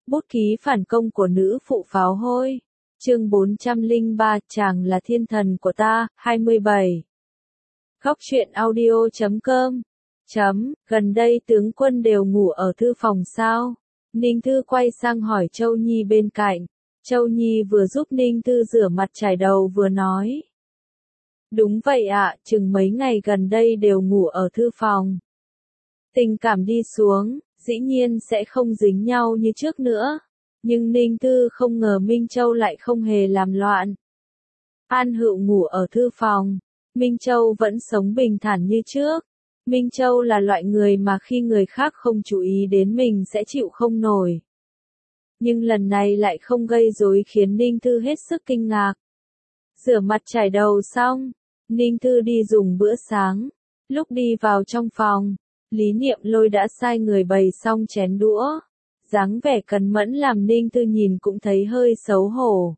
Bút ký phản công của nữ phụ pháo hôi. Chương 403, chàng là thiên thần của ta, 27. Góc truyện audio.com. Gần đây tướng quân đều ngủ ở thư phòng sao? Ninh Thư quay sang hỏi Châu Nhi bên cạnh. Châu Nhi vừa giúp Ninh Thư rửa mặt chải đầu vừa nói. Đúng vậy ạ, chừng mấy ngày gần đây đều ngủ ở thư phòng. Tình cảm đi xuống, dĩ nhiên sẽ không dính nhau như trước nữa. Nhưng Ninh Thư không ngờ Minh Châu lại không hề làm loạn. An Hựu ngủ ở thư phòng, Minh Châu vẫn sống bình thản như trước. Minh Châu là loại người mà khi người khác không chú ý đến mình sẽ chịu không nổi. Nhưng lần này lại không gây rối khiến Ninh Thư hết sức kinh ngạc. Rửa mặt chải đầu xong, Ninh Thư đi dùng bữa sáng. Lúc đi vào trong phòng, Lý Niệm Lôi đã sai người bày xong chén đũa. Dáng vẻ cần mẫn làm Ninh Thư nhìn cũng thấy hơi xấu hổ.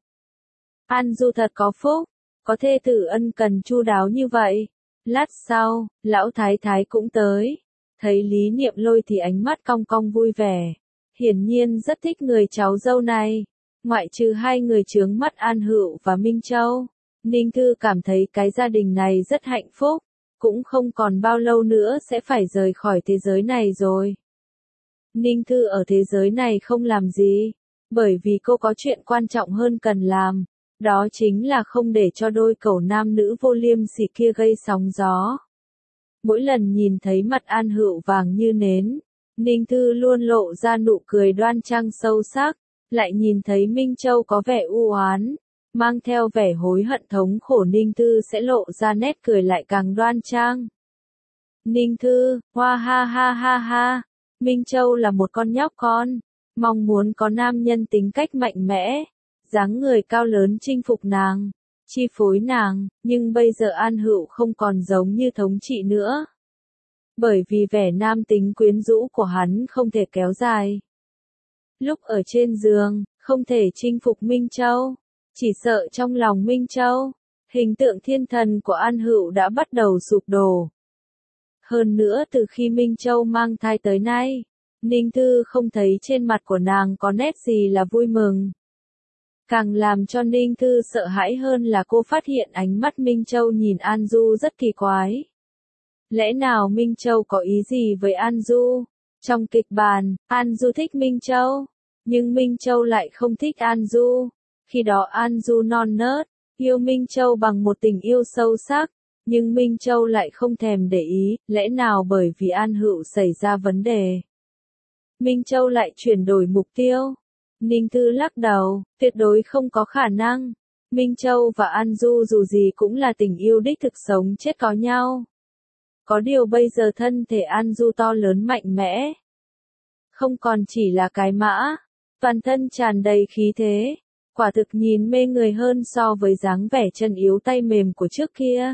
An Du thật có phúc, có thê tử ân cần chu đáo như vậy. Lát sau, lão thái thái cũng tới. Thấy Lý Niệm Lôi thì ánh mắt cong cong vui vẻ. Hiển nhiên rất thích người cháu dâu này. Ngoại trừ hai người chướng mắt An Hựu và Minh Châu, Ninh Thư cảm thấy cái gia đình này rất hạnh phúc. Cũng không còn bao lâu nữa sẽ phải rời khỏi thế giới này rồi. Ninh Thư ở thế giới này không làm gì, bởi vì cô có chuyện quan trọng hơn cần làm. Đó chính là không để cho đôi cẩu nam nữ vô liêm sỉ kia gây sóng gió. Mỗi lần nhìn thấy mặt An Hựu vàng như nến, Ninh Thư luôn lộ ra nụ cười đoan trang sâu sắc, lại nhìn thấy Minh Châu có vẻ u oán, mang theo vẻ hối hận thống khổ, Ninh Thư sẽ lộ ra nét cười lại càng đoan trang. Ninh Thư, hoa ha ha ha ha, Minh Châu là một con nhóc con, mong muốn có nam nhân tính cách mạnh mẽ, dáng người cao lớn chinh phục nàng, chi phối nàng, nhưng bây giờ An Hựu không còn giống như thống trị nữa. Bởi vì vẻ nam tính quyến rũ của hắn không thể kéo dài. Lúc ở trên giường, không thể chinh phục Minh Châu, chỉ sợ trong lòng Minh Châu, hình tượng thiên thần của An Hựu đã bắt đầu sụp đổ. Hơn nữa từ khi Minh Châu mang thai tới nay, Ninh Thư không thấy trên mặt của nàng có nét gì là vui mừng. Càng làm cho Ninh Thư sợ hãi hơn là cô phát hiện ánh mắt Minh Châu nhìn An Du rất kỳ quái. Lẽ nào Minh Châu có ý gì với An Du? Trong kịch bản, An Du thích Minh Châu, nhưng Minh Châu lại không thích An Du. Khi đó An Du non nớt, yêu Minh Châu bằng một tình yêu sâu sắc, nhưng Minh Châu lại không thèm để ý, lẽ nào bởi vì An Hựu xảy ra vấn đề? Minh Châu lại chuyển đổi mục tiêu. Ninh Thư lắc đầu, tuyệt đối không có khả năng. Minh Châu và An Du dù gì cũng là tình yêu đích thực sống chết có nhau. Có điều bây giờ thân thể An Du to lớn mạnh mẽ. Không còn chỉ là cái mã, toàn thân tràn đầy khí thế. Quả thực nhìn mê người hơn so với dáng vẻ chân yếu tay mềm của trước kia.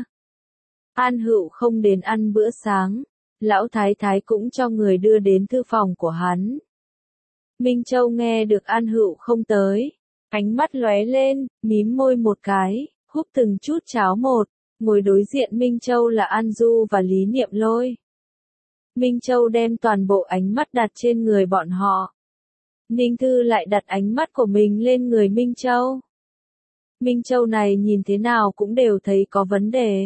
An Hựu không đến ăn bữa sáng. Lão thái thái cũng cho người đưa đến thư phòng của hắn. Minh Châu nghe được An Hựu không tới, ánh mắt lóe lên, mím môi một cái, húp từng chút cháo một, ngồi đối diện Minh Châu là An Du và Lý Niệm Lôi. Minh Châu đem toàn bộ ánh mắt đặt trên người bọn họ. Ninh Thư lại đặt ánh mắt của mình lên người Minh Châu. Minh Châu này nhìn thế nào cũng đều thấy có vấn đề.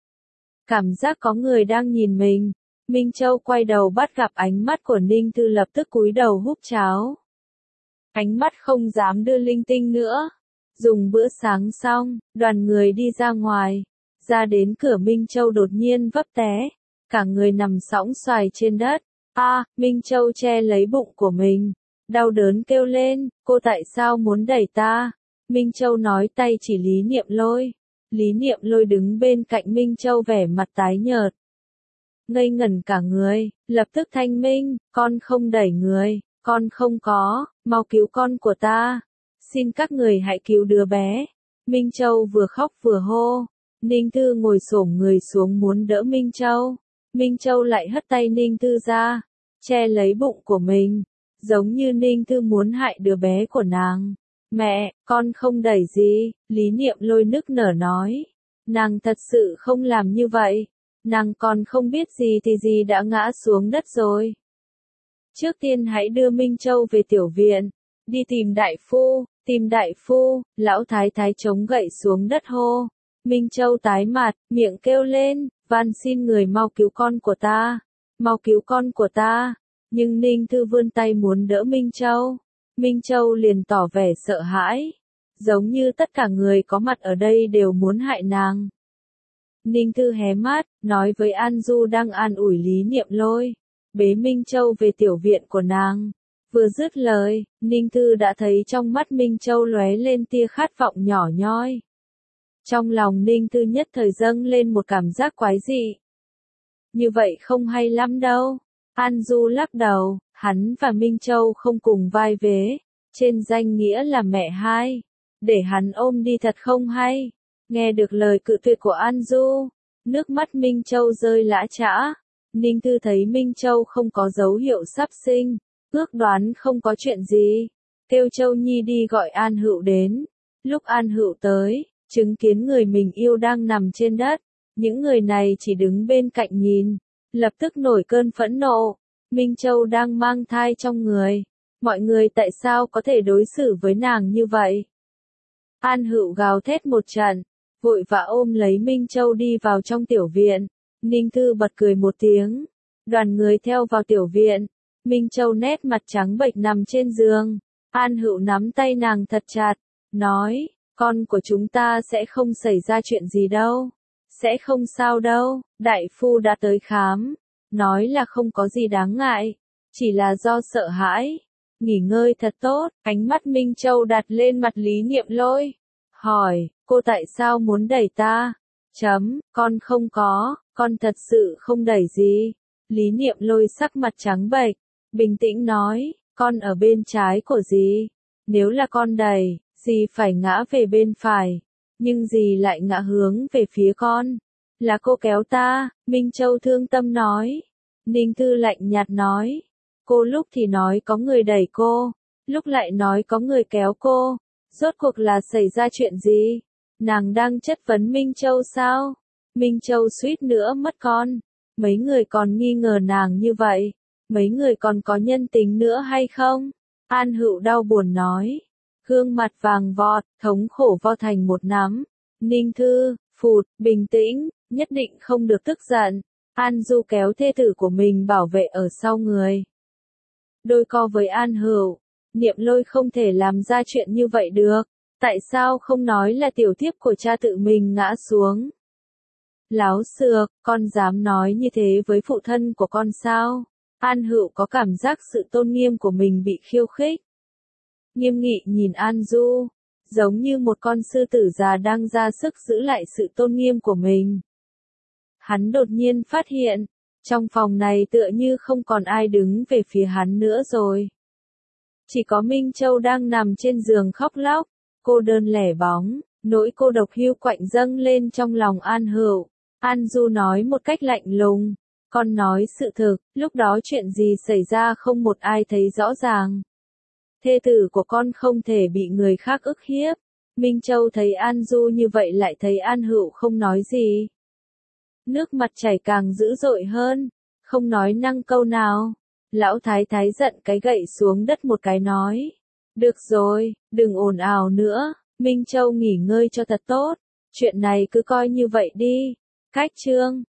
Cảm giác có người đang nhìn mình. Minh Châu quay đầu bắt gặp ánh mắt của Ninh Thư lập tức cúi đầu húp cháo. Ánh mắt không dám đưa linh tinh nữa. Dùng bữa sáng xong, đoàn người đi ra ngoài. Ra đến cửa Minh Châu đột nhiên vấp té. Cả người nằm sõng xoài trên đất. Minh Châu che lấy bụng của mình. Đau đớn kêu lên, cô tại sao muốn đẩy ta? Minh Châu nói tay chỉ Lý Niệm Lôi. Lý Niệm Lôi đứng bên cạnh Minh Châu vẻ mặt tái nhợt. Ngây ngẩn cả người, lập tức thanh minh, con không đẩy người, con không có, mau cứu con của ta. Xin các người hãy cứu đứa bé. Minh Châu vừa khóc vừa hô. Ninh Thư ngồi xổm người xuống muốn đỡ Minh Châu. Minh Châu lại hất tay Ninh Thư ra, che lấy bụng của mình, giống như Ninh Thư muốn hại đứa bé của nàng. Mẹ, con không đẩy gì, Lý Niệm Lôi nức nở nói. Nàng thật sự không làm như vậy. Nàng còn không biết gì thì gì đã ngã xuống đất rồi. Trước tiên hãy đưa Minh Châu về tiểu viện. đi tìm đại phu, lão thái thái chống gậy xuống đất hô. Minh Châu tái mặt, miệng kêu lên, van xin người mau cứu con của ta, mau cứu con của ta. Nhưng Ninh Thư vươn tay muốn đỡ Minh Châu. Minh Châu liền tỏ vẻ sợ hãi, giống như tất cả người có mặt ở đây đều muốn hại nàng. Ninh Thư hé mắt, nói với An Du đang an ủi Lý Niệm Lôi, bế Minh Châu về tiểu viện của nàng. Vừa dứt lời, Ninh Thư đã thấy trong mắt Minh Châu lóe lên tia khát vọng nhỏ nhoi. Trong lòng Ninh Thư nhất thời dâng lên một cảm giác quái dị. Như vậy không hay lắm đâu. An Du lắc đầu, hắn và Minh Châu không cùng vai vế, trên danh nghĩa là mẹ hai. Để hắn ôm đi thật không hay. Nghe được lời cự tuyệt của An Du, nước mắt Minh Châu rơi lã chã. Ninh Thư thấy Minh Châu không có dấu hiệu sắp sinh, ước đoán không có chuyện gì. Kêu Châu Nhi đi gọi An Hữu đến. Lúc An Hữu tới, chứng kiến người mình yêu đang nằm trên đất. Những người này chỉ đứng bên cạnh nhìn, lập tức nổi cơn phẫn nộ. Minh Châu đang mang thai trong người. Mọi người tại sao có thể đối xử với nàng như vậy? An Hữu gào thét một trận, vội vã ôm lấy Minh Châu đi vào trong tiểu viện. Ninh Thư bật cười một tiếng. Đoàn người theo vào tiểu viện. Minh Châu nét mặt trắng bệch nằm trên giường. An Hữu nắm tay nàng thật chặt, nói, con của chúng ta sẽ không xảy ra chuyện gì đâu. Sẽ không sao đâu, đại phu đã tới khám. Nói là không có gì đáng ngại, chỉ là do sợ hãi. Nghỉ ngơi thật tốt, ánh mắt Minh Châu đặt lên mặt Lý Niệm Lôi. Hỏi, cô tại sao muốn đẩy ta? Con không có, con thật sự không đẩy gì. Lý Niệm Lôi sắc mặt trắng bệch, bình tĩnh nói, con ở bên trái của dì. Nếu là con đẩy, dì phải ngã về bên phải. Nhưng dì lại ngã hướng về phía con. Là cô kéo ta, Minh Châu thương tâm nói. Ninh Thư lạnh nhạt nói. Cô lúc thì nói có người đẩy cô, lúc lại nói có người kéo cô. Rốt cuộc là xảy ra chuyện gì? Nàng đang chất vấn Minh Châu sao? Minh Châu suýt nữa mất con. Mấy người còn nghi ngờ nàng như vậy. Mấy người còn có nhân tính nữa hay không? An Hữu đau buồn nói. Gương mặt vàng vọt, thống khổ vo thành một nắm. Ninh Thư, phụt, bình tĩnh, nhất định không được tức giận. An Du kéo thê tử của mình bảo vệ ở sau người. Đôi co với An Hữu, Niệm Lôi không thể làm ra chuyện như vậy được. Tại sao không nói là tiểu thiếp của cha tự mình ngã xuống? Láo xược, con dám nói như thế với phụ thân của con sao? An Hữu có cảm giác sự tôn nghiêm của mình bị khiêu khích. Nghiêm nghị nhìn An Du, giống như một con sư tử già đang ra sức giữ lại sự tôn nghiêm của mình. Hắn đột nhiên phát hiện, trong phòng này tựa như không còn ai đứng về phía hắn nữa rồi. Chỉ có Minh Châu đang nằm trên giường khóc lóc, cô đơn lẻ bóng, nỗi cô độc hiu quạnh dâng lên trong lòng An Hữu. An Du nói một cách lạnh lùng, con nói sự thực, lúc đó chuyện gì xảy ra không một ai thấy rõ ràng. Thê tử của con không thể bị người khác ức hiếp. Minh Châu thấy An Du như vậy lại thấy An Hữu không nói gì. Nước mặt chảy càng dữ dội hơn, không nói năng câu nào. Lão thái thái giận cái gậy xuống đất một cái nói. Được rồi, đừng ồn ào nữa, Minh Châu nghỉ ngơi cho thật tốt. Chuyện này cứ coi như vậy đi. Cách chương